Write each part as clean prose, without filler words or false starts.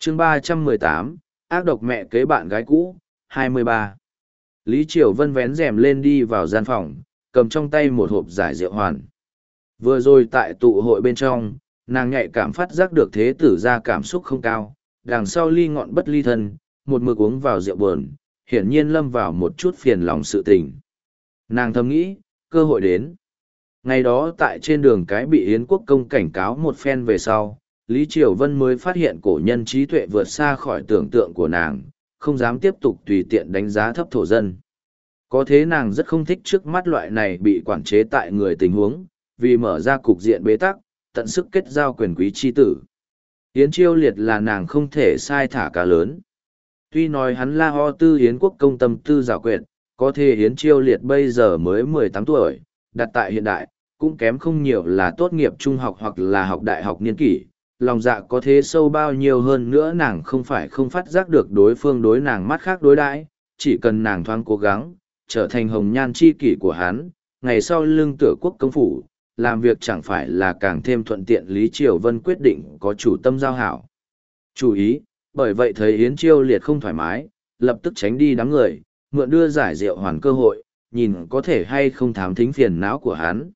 chương 318, ác độc mẹ kế bạn gái cũ, 23. Lý Triều Vân vén rèm lên đi vào gian phòng, cầm trong tay một hộp giải rượu hoàn. Vừa rồi tại tụ hội bên trong, nàng nhạy cảm phát giác được thế tử ra cảm xúc không cao, đằng sau ly ngọn bất ly thân, một mực uống vào rượu buồn, hiển nhiên lâm vào một chút phiền lòng sự tình. Nàng thầm nghĩ, cơ hội đến. Ngày đó tại trên đường cái bị Yến Quốc công cảnh cáo một phen về sau, Lý Triều Vân mới phát hiện cổ nhân trí tuệ vượt xa khỏi tưởng tượng của nàng, không dám tiếp tục tùy tiện đánh giá thấp thổ dân. Có thế nàng rất không thích trước mắt loại này bị quản chế tại người tình huống, vì mở ra cục diện bế tắc, tận sức kết giao quyền quý chi tử. Yến Chiêu Liệt là nàng không thể sai thả cá lớn. Tuy nói hắn La Ho Tư Yến Quốc công tâm tư giảo quyệt, có thể Yến Chiêu Liệt bây giờ mới 18 tuổi, đặt tại hiện đại, cũng kém không nhiều là tốt nghiệp trung học hoặc là học đại học niên kỷ. Lòng dạ có thế sâu bao nhiêu hơn nữa nàng không phải không phát giác được đối phương đối nàng mắt khác đối đãi, chỉ cần nàng thoáng cố gắng, trở thành hồng nhan chi kỷ của hắn, ngày sau lưng tựa quốc công phủ, làm việc chẳng phải là càng thêm thuận tiện. Lý Triều Vân quyết định có chủ tâm giao hảo. Chú ý, bởi vậy thấy Yến Chiêu Liệt không thoải mái, lập tức tránh đi đám người, mượn đưa giải rượu hoàn cơ hội, nhìn có thể hay không thám thính phiền não của hắn.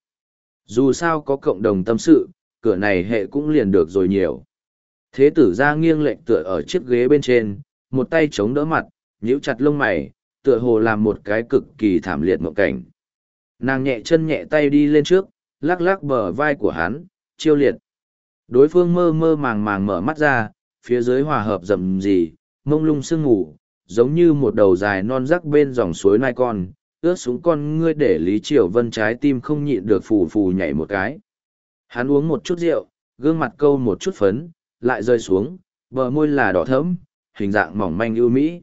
Dù sao có cộng đồng tâm sự, cửa này hệ cũng liền được rồi nhiều. Thế tử ra nghiêng lệch tựa ở chiếc ghế bên trên, một tay chống đỡ mặt, nhíu chặt lông mày, tựa hồ làm một cái cực kỳ thảm liệt mộng cảnh. Nàng nhẹ chân nhẹ tay đi lên trước, lắc lắc bờ vai của hắn, Chiêu Liệt. Đối phương mơ mơ màng màng mở mắt ra, phía dưới hòa hợp rầm rì, mông lung sương ngủ, giống như một đầu dài non rắc bên dòng suối nai con, ướt xuống con ngươi để Lý Triều Vân trái tim không nhịn được phù phù nhảy một cái. Hắn uống một chút rượu, gương mặt câu một chút phấn, lại rơi xuống, bờ môi là đỏ thẫm, hình dạng mỏng manh ưu mỹ.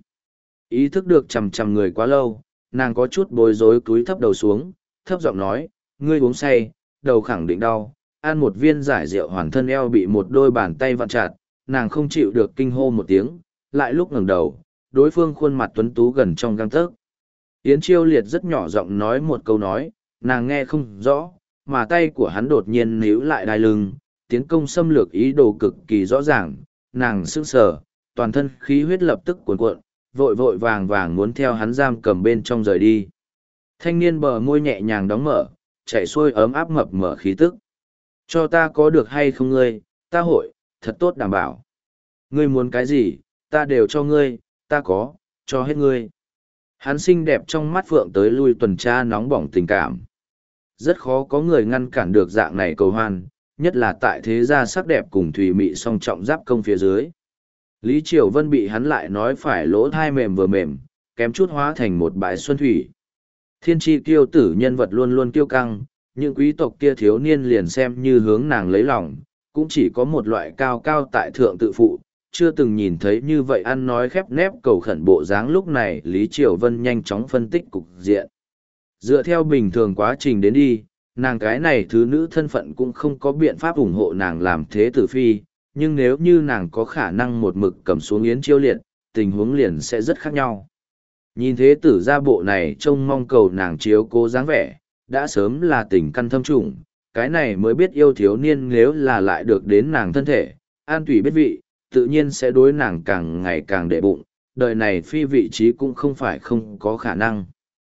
Ý thức được chằm chằm người quá lâu, nàng có chút bối rối cúi thấp đầu xuống, thấp giọng nói, ngươi uống say, đầu khẳng định đau, ăn một viên giải rượu hoàn thân eo bị một đôi bàn tay vặn chặt, nàng không chịu được kinh hô một tiếng, lại lúc ngẩng đầu, đối phương khuôn mặt tuấn tú gần trong gang tấc. Yến Chiêu Liệt rất nhỏ giọng nói một câu nói, nàng nghe không rõ, mà tay của hắn đột nhiên níu lại đai lưng, tiến công xâm lược ý đồ cực kỳ rõ ràng, nàng sững sờ, toàn thân khí huyết lập tức cuồn cuộn, vội vội vàng vàng muốn theo hắn giam cầm bên trong rời đi. Thanh niên bờ môi nhẹ nhàng đóng mở, chảy xuôi ấm áp mập mở khí tức. Cho ta có được hay không ngươi, ta hội, thật tốt đảm bảo. Ngươi muốn cái gì, ta đều cho ngươi, ta có, cho hết ngươi. Hắn xinh đẹp trong mắt phượng tới lui tuần tra nóng bỏng tình cảm. Rất khó có người ngăn cản được dạng này cầu hoan, nhất là tại thế gia sắc đẹp cùng thùy mị song trọng giáp công phía dưới. Lý Triều Vân bị hắn lại nói phải lỗ thai mềm vừa mềm, kém chút hóa thành một bãi xuân thủy. Thiên tri kiêu tử nhân vật luôn luôn kiêu căng, những quý tộc kia thiếu niên liền xem như hướng nàng lấy lòng, cũng chỉ có một loại cao cao tại thượng tự phụ, chưa từng nhìn thấy như vậy ăn nói khép nép cầu khẩn bộ dáng. Lúc này Lý Triều Vân nhanh chóng phân tích cục diện. Dựa theo bình thường quá trình đến đi, nàng cái này thứ nữ thân phận cũng không có biện pháp ủng hộ nàng làm thế tử phi, nhưng nếu như nàng có khả năng một mực cầm xuống Yến Chiêu Liệt, tình huống liền sẽ rất khác nhau. Nhìn thế tử gia bộ này trông mong cầu nàng chiếu cố dáng vẻ, đã sớm là tình căn thâm trùng, cái này mới biết yêu thiếu niên nếu là lại được đến nàng thân thể, an tùy biết vị, tự nhiên sẽ đối nàng càng ngày càng đệ bụng, đời này phi vị trí cũng không phải không có khả năng.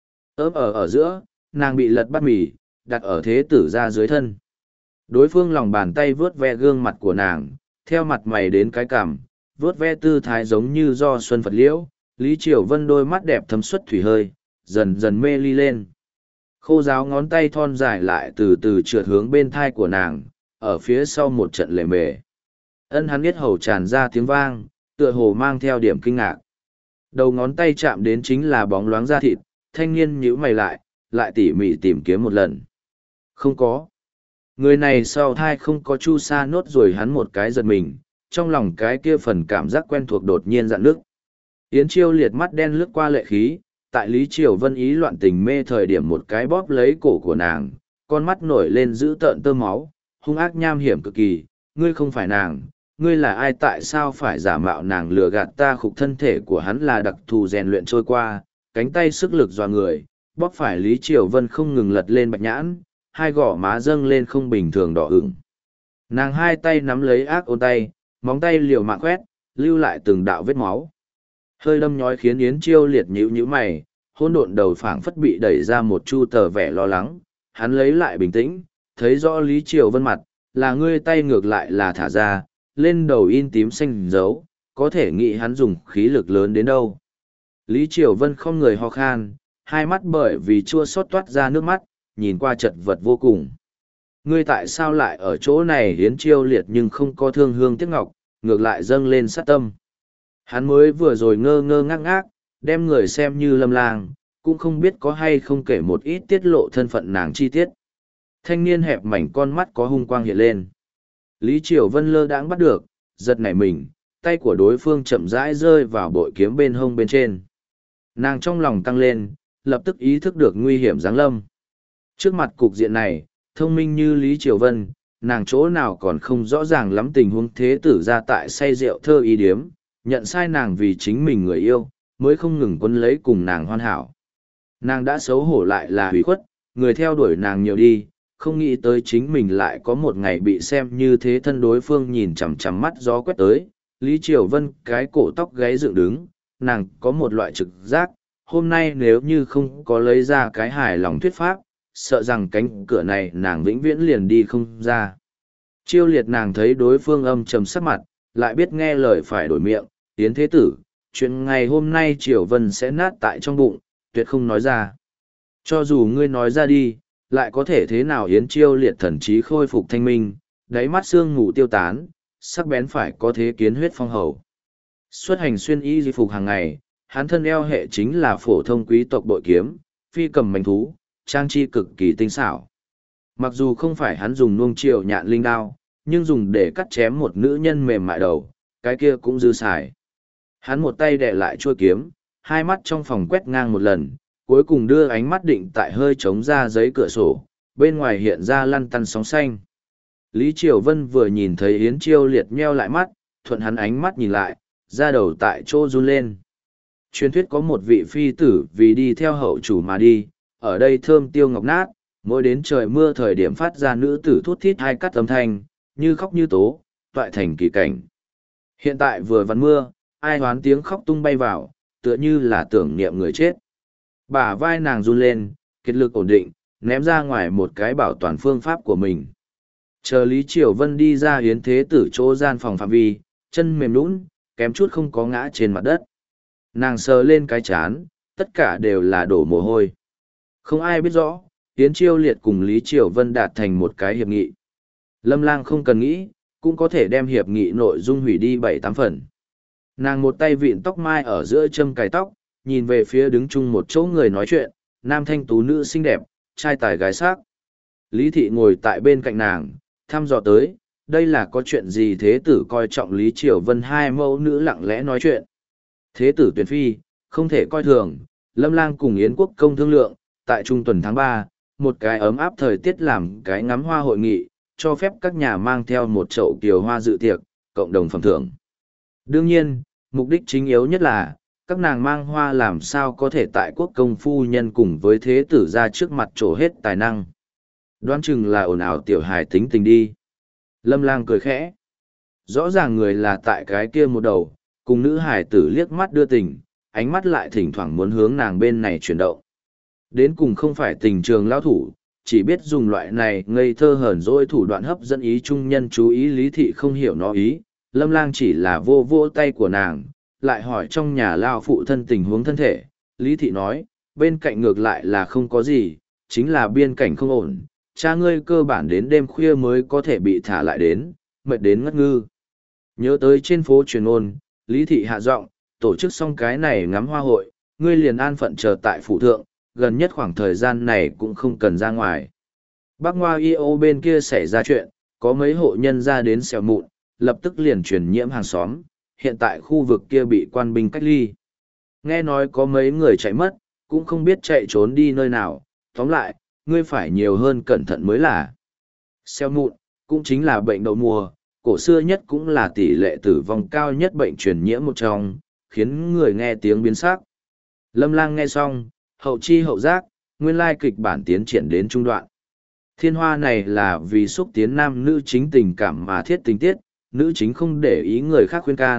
Ở giữa, nàng bị lật bát mì, đặt ở thế tử gia dưới thân. Đối phương lòng bàn tay vướt ve gương mặt của nàng, theo mặt mày đến cái cằm, vướt ve tư thái giống như do xuân Phật liễu. Lý Triều Vân đôi mắt đẹp thấm xuất thủy hơi, dần dần mê ly lên. Khô ráo ngón tay thon dài lại từ từ trượt hướng bên thai của nàng, ở phía sau một trận lề mề. Hắn biết hầu tràn ra tiếng vang, tựa hồ mang theo điểm kinh ngạc. Đầu ngón tay chạm đến chính là bóng loáng da thịt, thanh niên nhíu mày lại tỉ mỉ tìm kiếm một lần. Không có. Người này sau thai không có chu sa nốt rồi hắn một cái giật mình, trong lòng cái kia phần cảm giác quen thuộc đột nhiên dạn nước. Yến Chiêu Liệt mắt đen lướt qua lệ khí, tại Lý Triều Vân ý loạn tình mê thời điểm một cái bóp lấy cổ của nàng, con mắt nổi lên dữ tợn tơ máu, hung ác nham hiểm cực kỳ, ngươi không phải nàng, ngươi là ai, tại sao phải giả mạo nàng lừa gạt ta. Khục thân thể của hắn là đặc thù rèn luyện trôi qua, cánh tay sức lực dọa người, bóp phải Lý Triều Vân không ngừng lật lên bạch nhãn, hai gò má dâng lên không bình thường đỏ ửng. Nàng hai tay nắm lấy ác ôn tay, móng tay liều mạng quét, lưu lại từng đạo vết máu. Hơi đâm nhói khiến Yến Chiêu Liệt nhíu nhíu mày, hỗn độn đầu phảng phất bị đẩy ra một chu tờ vẻ lo lắng, hắn lấy lại bình tĩnh, thấy rõ Lý Triều Vân mặt, là ngươi tay ngược lại là thả ra, lên đầu in tím xanh dấu, có thể nghĩ hắn dùng khí lực lớn đến đâu. Lý Triều Vân không người ho khan, hai mắt bởi vì chua xót toát ra nước mắt, nhìn qua chật vật vô cùng. Ngươi tại sao lại ở chỗ này? Yến Chiêu Liệt nhưng không có thương hương tiếc ngọc, ngược lại dâng lên sát tâm. Hắn mới vừa rồi ngơ ngơ ngác ngác, đem người xem như Lâm Lang, cũng không biết có hay không kể một ít tiết lộ thân phận nàng chi tiết. Thanh niên hẹp mảnh con mắt có hung quang hiện lên. Lý Triều Vân lơ đãng bắt được, giật nảy mình, tay của đối phương chậm rãi rơi vào bội kiếm bên hông bên trên. Nàng trong lòng tăng lên, lập tức ý thức được nguy hiểm giáng lâm. Trước mặt cục diện này, thông minh như Lý Triều Vân, nàng chỗ nào còn không rõ ràng lắm tình huống thế tử ra tại say rượu thơ y điếm, nhận sai nàng vì chính mình người yêu, mới không ngừng quấn lấy cùng nàng hoàn hảo. Nàng đã xấu hổ lại là hủy khuất, người theo đuổi nàng nhiều đi, không nghĩ tới chính mình lại có một ngày bị xem như thế thân đối phương nhìn chằm chằm mắt gió quét tới. Lý Triều Vân cái cổ tóc gáy dựng đứng, nàng có một loại trực giác, hôm nay nếu như không có lấy ra cái hài lòng thuyết pháp, sợ rằng cánh cửa này nàng vĩnh viễn liền đi không ra. Chiêu Liệt nàng thấy đối phương âm trầm sắc mặt, lại biết nghe lời phải đổi miệng, Yến thế tử, chuyện ngày hôm nay Triều Vân sẽ nát tại trong bụng, tuyệt không nói ra. Cho dù ngươi nói ra đi, lại có thể thế nào? Yến Chiêu Liệt thần trí khôi phục thanh minh, đáy mắt sương ngủ tiêu tán, sắc bén phải có thế kiến huyết phong hầu. Xuất hành xuyên y di phục hàng ngày, hắn thân eo hệ chính là phổ thông quý tộc bội kiếm, phi cầm mảnh thú, trang trí cực kỳ tinh xảo. Mặc dù không phải hắn dùng nuông chiều nhạn linh đao, nhưng dùng để cắt chém một nữ nhân mềm mại đầu, cái kia cũng dư xài. Hắn một tay đè lại chuôi kiếm, hai mắt trong phòng quét ngang một lần, cuối cùng đưa ánh mắt định tại hơi trống ra giấy cửa sổ, bên ngoài hiện ra lăn tăn sóng xanh. Lý Triều Vân vừa nhìn thấy Yến Chiêu Liệt nheo lại mắt, thuận hắn ánh mắt nhìn lại, da đầu tại chỗ run lên. Truyền thuyết có một vị phi tử vì đi theo hậu chủ mà đi, ở đây thơm tiêu ngọc nát, mỗi đến trời mưa thời điểm phát ra nữ tử thút thít hai cắt âm thanh, như khóc như tố, toại thành kỳ cảnh. Hiện tại vừa vặn mưa, ai hoán tiếng khóc tung bay vào, tựa như là tưởng niệm người chết. Bả vai nàng run lên, kết lực ổn định, ném ra ngoài một cái bảo toàn phương pháp của mình. Chờ Lý Triều Vân đi ra Yến thế tử chỗ gian phòng phạm vi, chân mềm nhũn, kém chút không có ngã trên mặt đất. Nàng sờ lên cái chán, tất cả đều là đổ mồ hôi. Không ai biết rõ, Yến Chiêu Liệt cùng Lý Triều Vân đạt thành một cái hiệp nghị. Lâm Lang không cần nghĩ, cũng có thể đem hiệp nghị nội dung hủy đi 7-8 phần. Nàng một tay vịn tóc mai ở giữa châm cài tóc, nhìn về phía đứng chung một chỗ người nói chuyện, nam thanh tú nữ xinh đẹp, trai tài gái sắc. Lý Thị ngồi tại bên cạnh nàng, thăm dò tới, đây là có chuyện gì? Thế tử coi trọng Lý Triều Vân, hai mẫu nữ lặng lẽ nói chuyện. Thế tử tuyển phi, không thể coi thường, Lâm Lang cùng Yến Quốc công thương lượng, tại trung tuần tháng 3, một cái ấm áp thời tiết làm cái ngắm hoa hội nghị, cho phép các nhà mang theo một chậu kiều hoa dự tiệc, cộng đồng phẩm thưởng. Đương nhiên, mục đích chính yếu nhất là, các nàng mang hoa làm sao có thể tại quốc công phu nhân cùng với thế tử ra trước mặt trổ hết tài năng. Đoán chừng là ồn ào tiểu hài tính tình đi. Lâm Lang cười khẽ. Rõ ràng người là tại cái kia một đầu, cùng nữ hài tử liếc mắt đưa tình, ánh mắt lại thỉnh thoảng muốn hướng nàng bên này chuyển động. Đến cùng không phải tình trường lao thủ, chỉ biết dùng loại này ngây thơ hờn dỗi thủ đoạn hấp dẫn ý trung nhân chú ý. Lý Thị không hiểu nó ý, Lâm Lang chỉ là vô vô tay của nàng, lại hỏi trong nhà lao phụ thân tình huống thân thể. Lý Thị nói, bên cạnh ngược lại là không có gì, chính là biên cảnh không ổn, cha ngươi cơ bản đến đêm khuya mới có thể bị thả lại đến, mệt đến ngất ngư. Nhớ tới trên phố truyền ôn, Lý Thị hạ giọng, tổ chức xong cái này ngắm hoa hội, ngươi liền an phận chờ tại phủ thượng, gần nhất khoảng thời gian này cũng không cần ra ngoài. Bắc Ngoa IO bên kia xảy ra chuyện, có mấy hộ nhân ra đến xèo mụn, lập tức liền truyền nhiễm hàng xóm, hiện tại khu vực kia bị quan binh cách ly. Nghe nói có mấy người chạy mất, cũng không biết chạy trốn đi nơi nào, tóm lại, ngươi phải nhiều hơn cẩn thận mới là. Xeo mụn, cũng chính là bệnh đậu mùa, cổ xưa nhất cũng là tỷ lệ tử vong cao nhất bệnh truyền nhiễm một trong, khiến người nghe tiếng biến sắc. Lâm Lang nghe xong, hậu chi hậu giác, nguyên lai kịch bản tiến triển đến trung đoạn. Thiên hoa này là vì xúc tiến nam nữ chính tình cảm mà thiết tình tiết, nữ chính không để ý người khác khuyên can,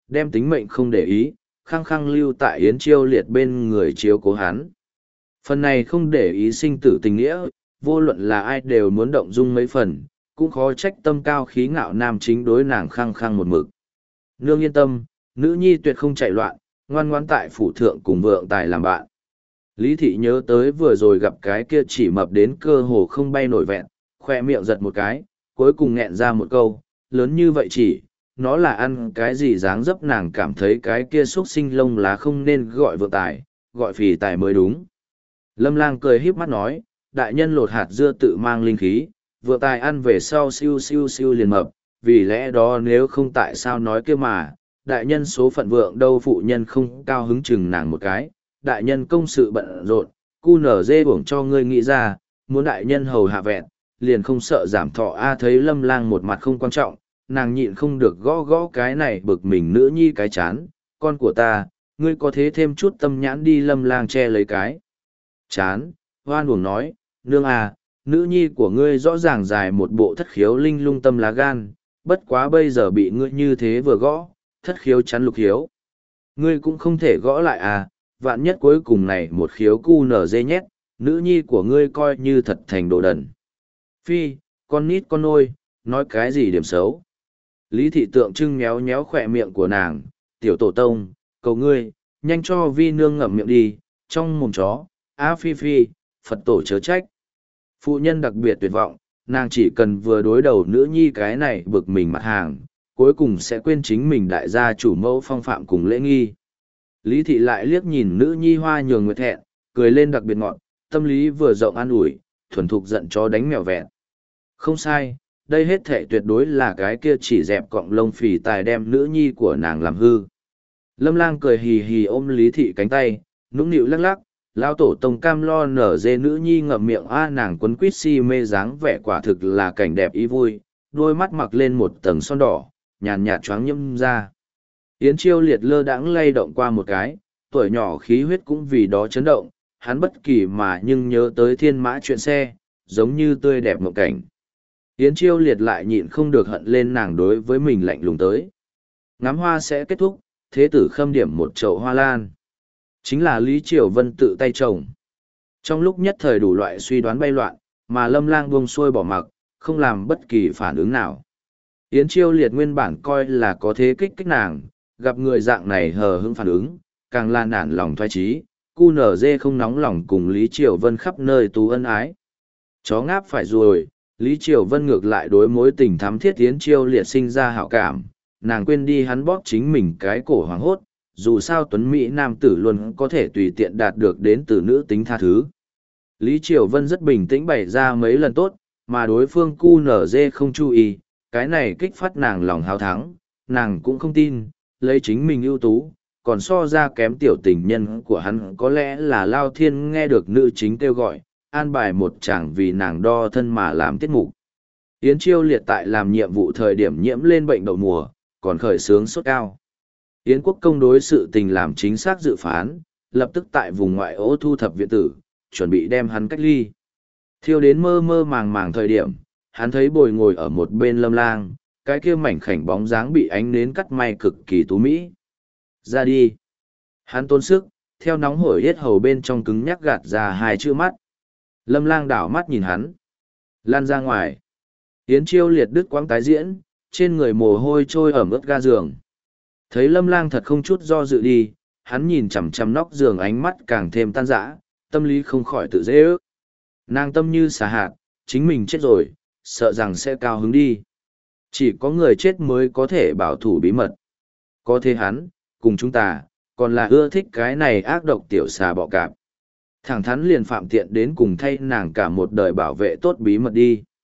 đem tính mệnh không để ý, khăng khăng lưu tại Yến Chiêu Liệt bên người chiếu cố hắn. Phần này không để ý sinh tử tình nghĩa, vô luận là ai đều muốn động dung mấy phần, cũng khó trách tâm cao khí ngạo nam chính đối nàng khăng khăng một mực. Nương yên tâm, nữ nhi tuyệt không chạy loạn, ngoan ngoãn tại phủ thượng cùng vượng tài làm bạn. Lý thị nhớ tới vừa rồi gặp cái kia chỉ mập đến cơ hồ không bay nổi vẹn, khoe miệng giật một cái, cuối cùng nghẹn ra một câu, lớn như vậy chỉ, nó là ăn cái gì dáng dấp nàng cảm thấy cái kia xúc sinh lông lá không nên gọi vượng tài, gọi phì tài mới đúng. Lâm Lang cười híp mắt nói, đại nhân lột hạt dưa tự mang linh khí, vượng tài ăn về sau siêu siêu siêu liền mập, vì lẽ đó nếu không tại sao nói kia mà, đại nhân số phận vượng đâu phụ nhân không cao hứng chừng nàng một cái, đại nhân công sự bận rộn, cu nở dê buồng cho ngươi nghĩ ra, muốn đại nhân hầu hạ vẹn, liền không sợ giảm thọ a thấy Lâm Lang một mặt không quan trọng, nàng nhịn không được gõ gõ cái này bực mình nữ nhi cái chán, con của ta, ngươi có thế thêm chút tâm nhãn đi. Lâm Lang che lấy cái chán, hoan uổng nói, nương à, nữ nhi của ngươi rõ ràng dài một bộ thất khiếu linh lung tâm lá gan, bất quá bây giờ bị ngươi như thế vừa gõ, thất khiếu chắn lục khiếu. Ngươi cũng không thể gõ lại à, vạn nhất cuối cùng này một khiếu cu nở dê nhét, nữ nhi của ngươi coi như thật thành đồ đần. Phi, con nít con nôi, nói cái gì điểm xấu. Lý thị tượng trưng méo méo khỏe miệng của nàng, tiểu tổ tông, cầu ngươi, nhanh cho vi nương ngậm miệng đi, trong mồm chó, á phi phi, Phật tổ chớ trách. Phụ nhân đặc biệt tuyệt vọng, nàng chỉ cần vừa đối đầu nữ nhi cái này bực mình mặt hàng, cuối cùng sẽ quên chính mình đại gia chủ mẫu phong phạm cùng lễ nghi. Lý thị lại liếc nhìn nữ nhi hoa nhường nguyệt thẹn, cười lên đặc biệt ngọt, tâm lý vừa rộng an ủi, thuần thục giận chó đánh mèo vẹn. Không sai, đây hết thể tuyệt đối là cái kia chỉ dẹp cọng lông phì tài đem nữ nhi của nàng làm hư. Lâm Lang cười hì hì ôm Lý thị cánh tay, nũng nịu lắc lắc, lao tổ tông cam lo nở dê nữ nhi ngậm miệng a nàng quấn quýt si mê dáng vẻ quả thực là cảnh đẹp ý vui, đôi mắt mặc lên một tầng son đỏ, nhàn nhạt choáng nhâm ra. Yến Chiêu Liệt lơ đãng lay động qua một cái, tuổi nhỏ khí huyết cũng vì đó chấn động, hắn bất kỳ mà nhưng nhớ tới thiên mã chuyện xe, giống như tươi đẹp mộng cảnh. Yến Chiêu Liệt lại nhịn không được hận lên nàng đối với mình lạnh lùng tới. Ngắm hoa sẽ kết thúc, thế tử khâm điểm một chậu hoa lan. Chính là Lý Triều Vân tự tay trồng. Trong lúc nhất thời đủ loại suy đoán bay loạn, mà Lâm Lang buông xuôi bỏ mặc, không làm bất kỳ phản ứng nào. Yến Chiêu Liệt nguyên bản coi là có thế kích kích nàng, gặp người dạng này hờ hững phản ứng, càng là nản lòng thoái trí, cu nở dê không nóng lòng cùng Lý Triều Vân khắp nơi tú ân ái. Chó ngáp phải rồi, Lý Triều Vân ngược lại đối mối tình thắm thiết Yến Chiêu Liệt sinh ra hảo cảm, nàng quên đi hắn bóp chính mình cái cổ hoàng hốt, dù sao tuấn Mỹ nam tử luôn có thể tùy tiện đạt được đến từ nữ tính tha thứ. Lý Triều Vân rất bình tĩnh bày ra mấy lần tốt, mà đối phương cu nở dê không chú ý, cái này kích phát nàng lòng hào thắng, nàng cũng không tin, lấy chính mình ưu tú, còn so ra kém tiểu tình nhân của hắn có lẽ là Lao Thiên nghe được nữ chính kêu gọi, an bài một chàng vì nàng đo thân mà làm tiết mục. Yến Chiêu Liệt tại làm nhiệm vụ thời điểm nhiễm lên bệnh đậu mùa, còn khởi sướng sốt cao. Yến Quốc công đối sự tình làm chính xác dự phán, lập tức tại vùng ngoại ô thu thập viện tử, chuẩn bị đem hắn cách ly. Thiêu đến mơ mơ màng màng thời điểm, hắn thấy bồi ngồi ở một bên Lâm Lang, cái kia mảnh khảnh bóng dáng bị ánh nến cắt may cực kỳ tú mỹ. Ra đi. Hắn tốn sức, theo nóng hổi yết hầu bên trong cứng nhắc gạt ra hai chữ mắt. Lâm Lang đảo mắt nhìn hắn. Lan ra ngoài. Yến Chiêu Liệt đứt quãng tái diễn, trên người mồ hôi trôi ẩm ướt ga giường. Thấy Lâm Lang thật không chút do dự đi, hắn nhìn chằm chằm nóc giường ánh mắt càng thêm tan rã, tâm lý không khỏi tự dễ ước. Nàng tâm như xà hạt, chính mình chết rồi, sợ rằng sẽ cao hứng đi. Chỉ có người chết mới có thể bảo thủ bí mật. Có thế hắn, cùng chúng ta, còn là ưa thích cái này ác độc tiểu xà bọ cạp. Thẳng thắn liền phạm tiện đến cùng thay nàng cả một đời bảo vệ tốt bí mật đi.